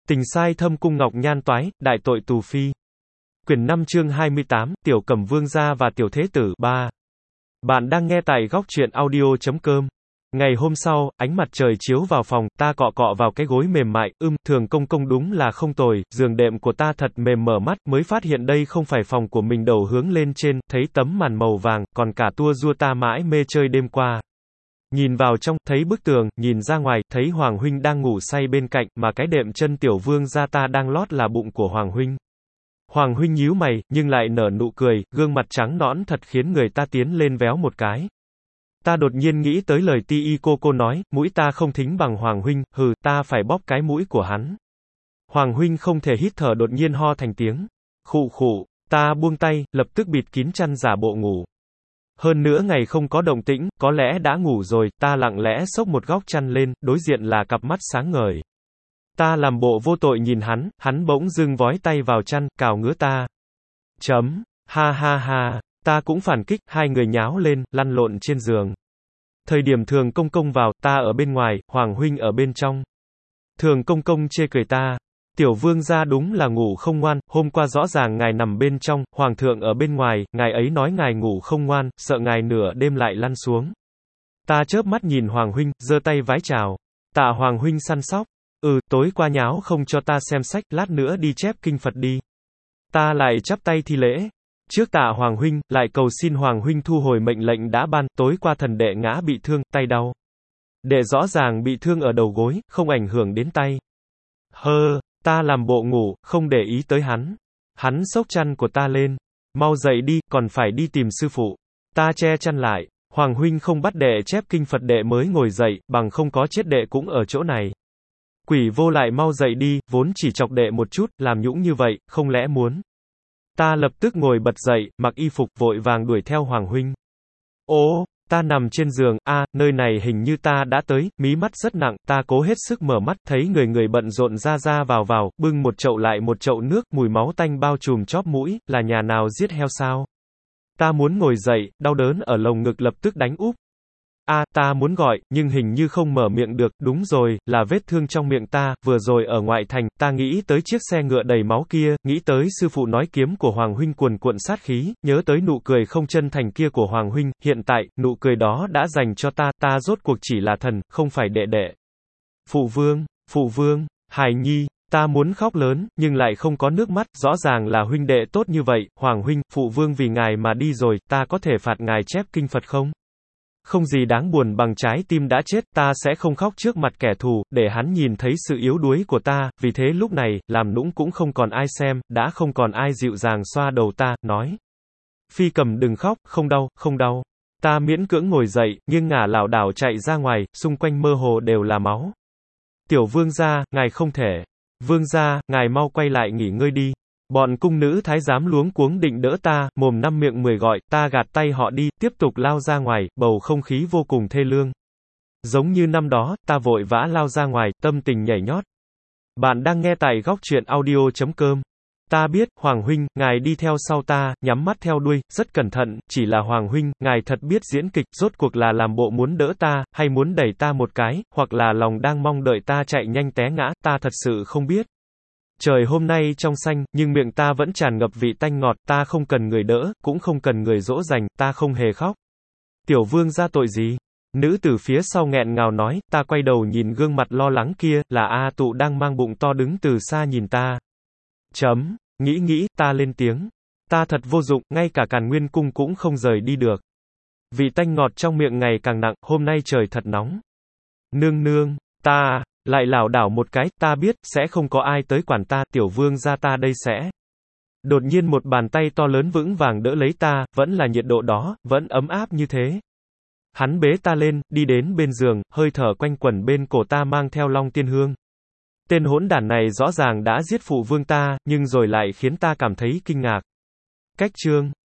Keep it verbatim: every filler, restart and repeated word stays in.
Tình sai thâm cung ngọc nhan toái, đại tội tù phi. Quyển năm chương hai mươi tám, Tiểu Cẩm Vương gia và Tiểu Thế tử, ba. Bạn đang nghe tại góc truyện audio.com. Ngày hôm sau, ánh mặt trời chiếu vào phòng, ta cọ cọ vào cái gối mềm mại, ưm, Thường công công đúng là không tồi, giường đệm của ta thật mềm, mở mắt, mới phát hiện đây không phải phòng của mình, đầu hướng lên trên, thấy tấm màn màu vàng, còn cả tua rua ta mãi mê chơi đêm qua. Nhìn vào trong, thấy bức tường, nhìn ra ngoài, thấy Hoàng huynh đang ngủ say bên cạnh, mà cái đệm chân Tiểu Vương gia ta đang lót là bụng của Hoàng huynh. Hoàng huynh nhíu mày, nhưng lại nở nụ cười, gương mặt trắng nõn thật khiến người ta tiến lên véo một cái. Ta đột nhiên nghĩ tới lời Ti Y cô cô nói, mũi ta không thính bằng Hoàng huynh, hừ, ta phải bóp cái mũi của hắn. Hoàng huynh không thể hít thở, đột nhiên ho thành tiếng. Khụ khụ, ta buông tay, lập tức bịt kín chăn giả bộ ngủ. Hơn nữa ngày không có động tĩnh, có lẽ đã ngủ rồi, ta lặng lẽ xốc một góc chăn lên, đối diện là cặp mắt sáng ngời. Ta làm bộ vô tội nhìn hắn, hắn bỗng dưng vói tay vào chăn, cào ngứa ta. Chấm, ha ha ha, ta cũng phản kích, hai người nháo lên, lăn lộn trên giường. Thời điểm Thường công công vào, ta ở bên ngoài, Hoàng huynh ở bên trong. Thường công công chê cười ta. Tiểu Vương gia đúng là ngủ không ngoan, hôm qua rõ ràng ngài nằm bên trong, Hoàng thượng ở bên ngoài, ngài ấy nói ngài ngủ không ngoan, sợ ngài nửa đêm lại lăn xuống. Ta chớp mắt nhìn Hoàng huynh, giơ tay vái chào. Tạ Hoàng huynh săn sóc. Ừ, tối qua nháo không cho ta xem sách, lát nữa đi chép kinh Phật đi. Ta lại chắp tay thi lễ. Trước tạ Hoàng huynh, lại cầu xin Hoàng huynh thu hồi mệnh lệnh đã ban, tối qua thần đệ ngã bị thương, tay đau. Đệ rõ ràng bị thương ở đầu gối, không ảnh hưởng đến tay. Hơ, ta làm bộ ngủ, không để ý tới hắn. Hắn xốc chăn của ta lên. Mau dậy đi, còn phải đi tìm sư phụ. Ta che chăn lại. Hoàng huynh không bắt đệ chép kinh Phật, đệ mới ngồi dậy, bằng không có chết đệ cũng ở chỗ này. Quỷ vô lại mau dậy đi, vốn chỉ chọc đệ một chút, làm nhũng như vậy, không lẽ muốn. Ta lập tức ngồi bật dậy, mặc y phục, vội vàng đuổi theo Hoàng huynh. Ồ, ta nằm trên giường, a, à, nơi này hình như ta đã tới, mí mắt rất nặng, ta cố hết sức mở mắt, thấy người người bận rộn ra ra vào vào, bưng một chậu lại một chậu nước, mùi máu tanh bao trùm chóp mũi, là nhà nào giết heo sao? Ta muốn ngồi dậy, đau đớn ở lồng ngực lập tức đánh úp. A, à, ta muốn gọi, nhưng hình như không mở miệng được, đúng rồi, là vết thương trong miệng ta, vừa rồi ở ngoại thành, ta nghĩ tới chiếc xe ngựa đầy máu kia, nghĩ tới sư phụ nói kiếm của Hoàng huynh cuồn cuộn sát khí, nhớ tới nụ cười không chân thành kia của Hoàng huynh, hiện tại, nụ cười đó đã dành cho ta, ta rốt cuộc chỉ là thần, không phải đệ đệ. Phụ vương, phụ vương, hài nhi, ta muốn khóc lớn, nhưng lại không có nước mắt, rõ ràng là huynh đệ tốt như vậy, Hoàng huynh, phụ vương vì ngài mà đi rồi, ta có thể phạt ngài chép kinh Phật không? Không gì đáng buồn bằng trái tim đã chết, ta sẽ không khóc trước mặt kẻ thù, để hắn nhìn thấy sự yếu đuối của ta, vì thế lúc này, làm nũng cũng không còn ai xem, đã không còn ai dịu dàng xoa đầu ta, nói. Phi Cầm đừng khóc, không đau, không đau. Ta miễn cưỡng ngồi dậy, nghiêng ngả lảo đảo chạy ra ngoài, xung quanh mơ hồ đều là máu. Tiểu Vương gia, ngài không thể. Vương gia, ngài mau quay lại nghỉ ngơi đi. Bọn cung nữ thái giám luống cuống định đỡ ta, mồm năm miệng mười gọi, ta gạt tay họ đi, tiếp tục lao ra ngoài, bầu không khí vô cùng thê lương. Giống như năm đó, ta vội vã lao ra ngoài, tâm tình nhảy nhót. Bạn đang nghe tại góc truyện audio.com. Ta biết, Hoàng huynh, ngài đi theo sau ta, nhắm mắt theo đuôi, rất cẩn thận, chỉ là Hoàng huynh, ngài thật biết diễn kịch, rốt cuộc là làm bộ muốn đỡ ta, hay muốn đẩy ta một cái, hoặc là lòng đang mong đợi ta chạy nhanh té ngã, ta thật sự không biết. Trời hôm nay trong xanh, nhưng miệng ta vẫn tràn ngập vị tanh ngọt, ta không cần người đỡ, cũng không cần người dỗ dành, ta không hề khóc. Tiểu Vương gia tội gì? Nữ tử phía sau nghẹn ngào nói, ta quay đầu nhìn gương mặt lo lắng kia, là A Tụ đang mang bụng to đứng từ xa nhìn ta. Chấm, nghĩ nghĩ, ta lên tiếng. Ta thật vô dụng, ngay cả Càn Nguyên cung cũng không rời đi được. Vị tanh ngọt trong miệng ngày càng nặng, hôm nay trời thật nóng. Nương nương, ta... Lại lảo đảo một cái, ta biết, sẽ không có ai tới quản ta, Tiểu Vương gia ta đây sẽ. Đột nhiên một bàn tay to lớn vững vàng đỡ lấy ta, vẫn là nhiệt độ đó, vẫn ấm áp như thế. Hắn bế ta lên, đi đến bên giường, hơi thở quanh quẩn bên cổ ta mang theo long tiên hương. Tên hỗn đản này rõ ràng đã giết phụ vương ta, nhưng rồi lại khiến ta cảm thấy kinh ngạc. Cách chương.